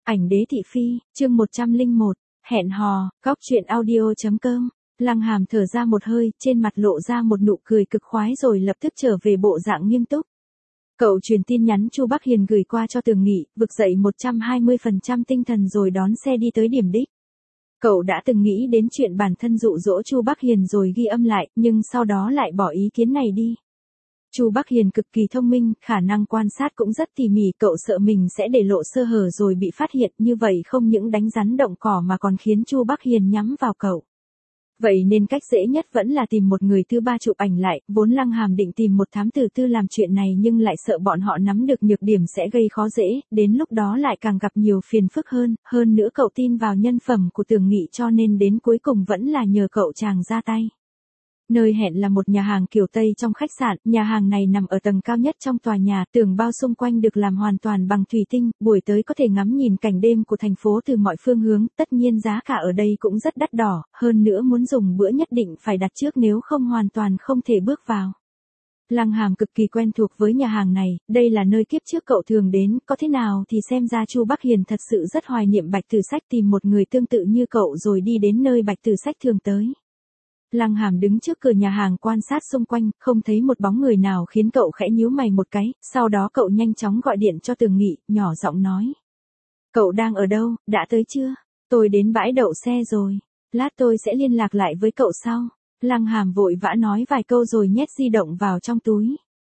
Ảnh đế thị phi, chương 101, hẹn hò, góc truyện audio.com. Lăng Hàm thở ra một hơi, trên mặt lộ ra một nụ cười cực khoái rồi lập tức trở về bộ dạng nghiêm túc. Cậu truyền tin nhắn Chu Bắc Hiền gửi qua cho Tường Nghị, vực dậy 120% tinh thần rồi đón xe đi tới điểm đích. Cậu đã từng nghĩ đến chuyện bản thân dụ dỗ Chu Bắc Hiền rồi ghi âm lại, nhưng sau đó lại bỏ ý kiến này đi. Chu Bắc Hiền cực kỳ thông minh, khả năng quan sát cũng rất tỉ mỉ, cậu sợ mình sẽ để lộ sơ hở rồi bị phát hiện, như vậy không những đánh rắn động cỏ mà còn khiến Chu Bắc Hiền nhắm vào cậu. Vậy nên cách dễ nhất vẫn là tìm một người thứ ba chụp ảnh lại, vốn Lăng Hàm định tìm một thám tử tư làm chuyện này nhưng lại sợ bọn họ nắm được nhược điểm sẽ gây khó dễ, đến lúc đó lại càng gặp nhiều phiền phức hơn nữa cậu tin vào nhân phẩm của Tường Nghị cho nên đến cuối cùng vẫn là nhờ cậu chàng ra tay. Nơi hẹn là một nhà hàng kiểu Tây trong khách sạn, nhà hàng này nằm ở tầng cao nhất trong tòa nhà, tường bao xung quanh được làm hoàn toàn bằng thủy tinh, buổi tới có thể ngắm nhìn cảnh đêm của thành phố từ mọi phương hướng, tất nhiên giá cả ở đây cũng rất đắt đỏ, hơn nữa muốn dùng bữa nhất định phải đặt trước nếu không hoàn toàn không thể bước vào. Lăng Hàm cực kỳ quen thuộc với nhà hàng này, đây là nơi kiếp trước cậu thường đến, có thế nào thì xem ra Chu Bắc Hiền thật sự rất hoài niệm Bạch Tử Sách, tìm một người tương tự như cậu rồi đi đến nơi Bạch Tử Sách thường tới. Lăng Hàm đứng trước cửa nhà hàng quan sát xung quanh, không thấy một bóng người nào khiến cậu khẽ nhíu mày một cái, sau đó cậu nhanh chóng gọi điện cho Tường Nghị, nhỏ giọng nói. Cậu đang ở đâu, đã tới chưa? Tôi đến bãi đậu xe rồi, lát tôi sẽ liên lạc lại với cậu sau. Lăng Hàm vội vã nói vài câu rồi nhét di động vào trong túi.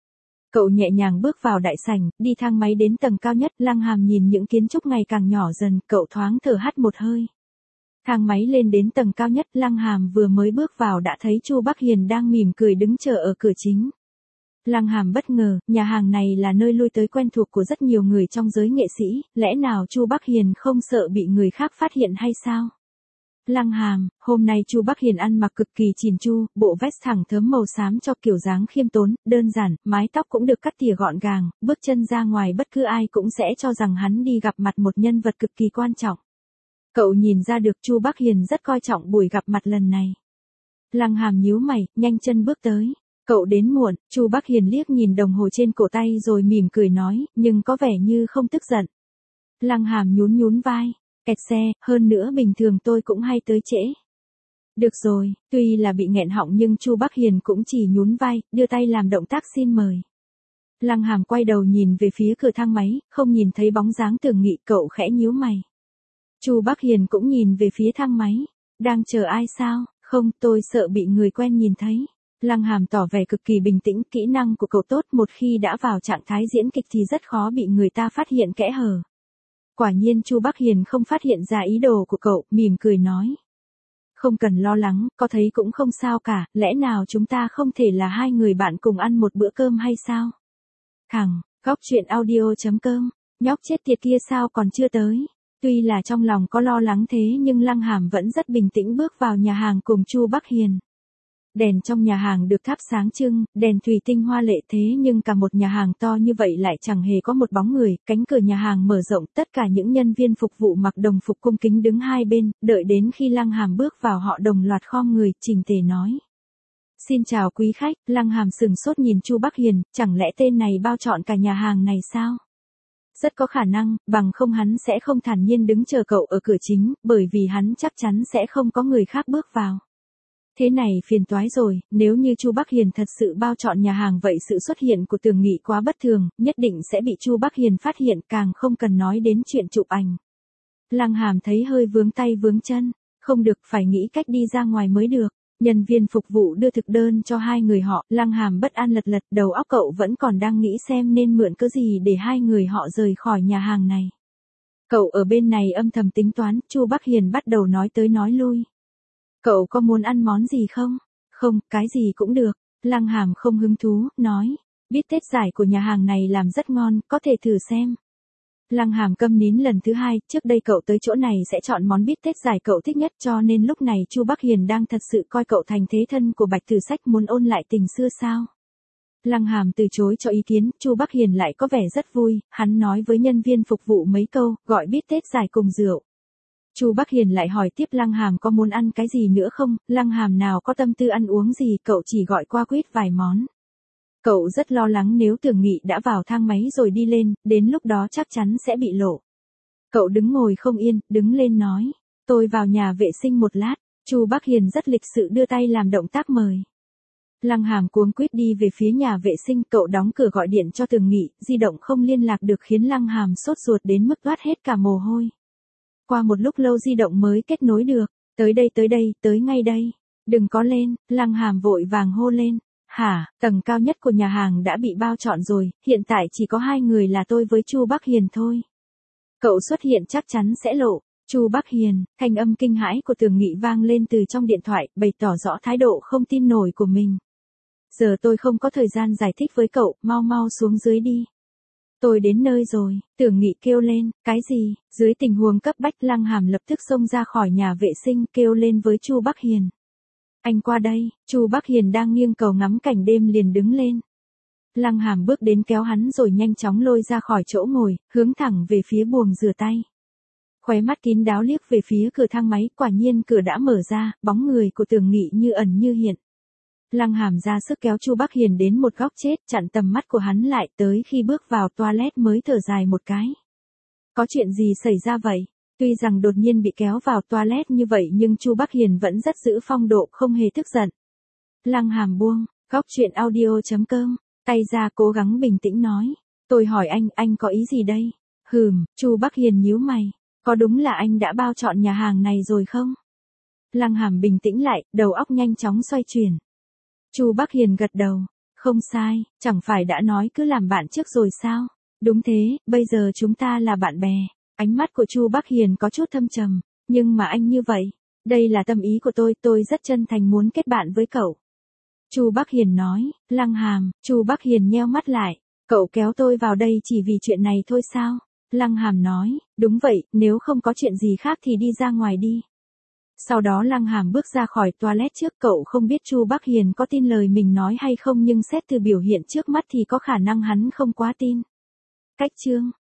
Cậu nhẹ nhàng bước vào đại sảnh, đi thang máy đến tầng cao nhất, Lăng Hàm nhìn những kiến trúc ngày càng nhỏ dần, cậu thoáng thở hắt một hơi. Thang máy lên đến tầng cao nhất, Lăng Hàm vừa mới bước vào đã thấy Chu Bắc Hiền đang mỉm cười đứng chờ ở cửa chính. Lăng Hàm bất ngờ, nhà hàng này là nơi lui tới quen thuộc của rất nhiều người trong giới nghệ sĩ, lẽ nào Chu Bắc Hiền không sợ bị người khác phát hiện hay sao? Lăng Hàm, hôm nay Chu Bắc Hiền ăn mặc cực kỳ chỉn chu, bộ vest thẳng thớm màu xám cho kiểu dáng khiêm tốn, đơn giản, mái tóc cũng được cắt tỉa gọn gàng, bước chân ra ngoài bất cứ ai cũng sẽ cho rằng hắn đi gặp mặt một nhân vật cực kỳ quan trọng. Cậu nhìn ra được Chu Bắc Hiền rất coi trọng buổi gặp mặt lần này. Lăng Hàm nhíu mày, nhanh chân bước tới. Cậu đến muộn, Chu Bắc Hiền liếc nhìn đồng hồ trên cổ tay rồi mỉm cười nói, nhưng có vẻ như không tức giận. Lăng Hàm nhún vai, kẹt xe, hơn nữa bình thường tôi cũng hay tới trễ. Được rồi, tuy là bị nghẹn họng nhưng Chu Bắc Hiền cũng chỉ nhún vai, đưa tay làm động tác xin mời. Lăng Hàm quay đầu nhìn về phía cửa thang máy, không nhìn thấy bóng dáng Tường Nghị, cậu khẽ nhíu mày. Chu Bắc Hiền cũng nhìn về phía thang máy. Đang chờ ai sao? Không, tôi sợ bị người quen nhìn thấy. Lăng Hàm tỏ vẻ cực kỳ bình tĩnh, kỹ năng của cậu tốt, một khi đã vào trạng thái diễn kịch thì rất khó bị người ta phát hiện kẽ hở. Quả nhiên Chu Bắc Hiền không phát hiện ra ý đồ của cậu, mỉm cười nói. Không cần lo lắng, có thấy cũng không sao cả, lẽ nào chúng ta không thể là hai người bạn cùng ăn một bữa cơm hay sao? Thằng, góc truyện audio.com, nhóc chết tiệt kia sao còn chưa tới? Tuy là trong lòng có lo lắng thế nhưng Lăng Hàm vẫn rất bình tĩnh bước vào nhà hàng cùng Chu Bắc Hiền. Đèn trong nhà hàng được thắp sáng trưng, đèn thủy tinh hoa lệ thế nhưng cả một nhà hàng to như vậy lại chẳng hề có một bóng người, cánh cửa nhà hàng mở rộng, tất cả những nhân viên phục vụ mặc đồng phục cung kính đứng hai bên, đợi đến khi Lăng Hàm bước vào họ đồng loạt khom người, chỉnh tề nói. Xin chào quý khách, Lăng Hàm sừng sốt nhìn Chu Bắc Hiền, chẳng lẽ tên này bao trọn cả nhà hàng này sao? Rất có khả năng, bằng không hắn sẽ không thản nhiên đứng chờ cậu ở cửa chính, bởi vì hắn chắc chắn sẽ không có người khác bước vào. Thế này phiền toái rồi, nếu như Chu Bắc Hiền thật sự bao trọn nhà hàng vậy sự xuất hiện của Tường Nghị quá bất thường, nhất định sẽ bị Chu Bắc Hiền phát hiện, càng không cần nói đến chuyện chụp ảnh. Lăng Hàm thấy hơi vướng tay vướng chân, không được, phải nghĩ cách đi ra ngoài mới được. Nhân viên phục vụ đưa thực đơn cho hai người họ, Lăng Hàm bất an lật, đầu óc cậu vẫn còn đang nghĩ xem nên mượn cớ gì để hai người họ rời khỏi nhà hàng này. Cậu ở bên này âm thầm tính toán, Chu Bắc Hiền bắt đầu nói tới nói lui. Cậu có muốn ăn món gì không? Không, cái gì cũng được. Lăng Hàm không hứng thú, nói. Bít tết giải của nhà hàng này làm rất ngon, có thể thử xem. Lăng Hàm câm nín lần thứ hai, trước đây cậu tới chỗ này sẽ chọn món bít tết giải cậu thích nhất cho nên lúc này Chu Bắc Hiền đang thật sự coi cậu thành thế thân của Bạch Tử Sách, muốn ôn lại tình xưa sao? Lăng Hàm từ chối cho ý kiến, Chu Bắc Hiền lại có vẻ rất vui, hắn nói với nhân viên phục vụ mấy câu, gọi bít tết giải cùng rượu. Chu Bắc Hiền lại hỏi tiếp Lăng Hàm có muốn ăn cái gì nữa không, Lăng Hàm nào có tâm tư ăn uống gì, cậu chỉ gọi qua quýt vài món. Cậu rất lo lắng nếu Tường Nghị đã vào thang máy rồi đi lên, đến lúc đó chắc chắn sẽ bị lộ. Cậu đứng ngồi không yên, đứng lên nói. Tôi vào nhà vệ sinh một lát. Chu Bắc Hiền rất lịch sự đưa tay làm động tác mời. Lăng Hàm cuống quýt đi về phía nhà vệ sinh, cậu đóng cửa gọi điện cho Tường Nghị, di động không liên lạc được khiến Lăng Hàm sốt ruột đến mức toát hết cả mồ hôi. Qua một lúc lâu di động mới kết nối được. Tới đây, tới ngay đây. Đừng có lên, Lăng Hàm vội vàng hô lên. Hả, tầng cao nhất của nhà hàng đã bị bao trọn rồi, hiện tại chỉ có 2 người là tôi với Chu Bắc Hiền thôi. Cậu xuất hiện chắc chắn sẽ lộ. Chu Bắc Hiền, thanh âm kinh hãi của Tường Nghị vang lên từ trong điện thoại, bày tỏ rõ thái độ không tin nổi của mình. Giờ tôi không có thời gian giải thích với cậu, mau xuống dưới đi. Tôi đến nơi rồi, Tường Nghị kêu lên, cái gì? Dưới tình huống cấp bách, Lăng Hàm lập tức xông ra khỏi nhà vệ sinh, kêu lên với Chu Bắc Hiền. Anh qua đây. Chu Bắc Hiền đang nghiêng cầu ngắm cảnh đêm liền đứng lên. Lăng Hàm bước đến kéo hắn rồi nhanh chóng lôi ra khỏi chỗ ngồi, hướng thẳng về phía buồng rửa tay. Khóe mắt kín đáo liếc về phía cửa thang máy, quả nhiên cửa đã mở ra, bóng người của Tường Nghị như ẩn như hiện. Lăng Hàm ra sức kéo Chu Bắc Hiền đến một góc chết, chặn tầm mắt của hắn lại, tới khi bước vào toilet mới thở dài một cái. Có chuyện gì xảy ra vậy? Tuy rằng đột nhiên bị kéo vào toilet như vậy nhưng Chu Bắc Hiền vẫn rất giữ phong độ, không hề tức giận. Lăng Hàm buông, góc chuyện audio.com, tay ra cố gắng bình tĩnh nói. Tôi hỏi anh có ý gì đây? Chu Bắc Hiền nhíu mày. Có đúng là anh đã bao trọn nhà hàng này rồi không? Lăng Hàm bình tĩnh lại, đầu óc nhanh chóng xoay chuyển. Chu Bắc Hiền gật đầu. Không sai, chẳng phải đã nói cứ làm bạn trước rồi sao? Đúng thế, bây giờ chúng ta là bạn bè. Ánh mắt của Chu Bắc Hiền có chút thâm trầm. Nhưng mà anh như vậy, đây là tâm ý của tôi rất chân thành muốn kết bạn với cậu. Chu Bắc Hiền nói. Lăng Hàm, Chu Bắc Hiền nheo mắt lại. Cậu kéo tôi vào đây chỉ vì chuyện này thôi sao? Lăng Hàm nói. Đúng vậy, nếu không có chuyện gì khác thì đi ra ngoài đi. Sau đó Lăng Hàm bước ra khỏi toilet trước, cậu không biết Chu Bắc Hiền có tin lời mình nói hay không nhưng xét từ biểu hiện trước mắt thì có khả năng hắn không quá tin. Cách chương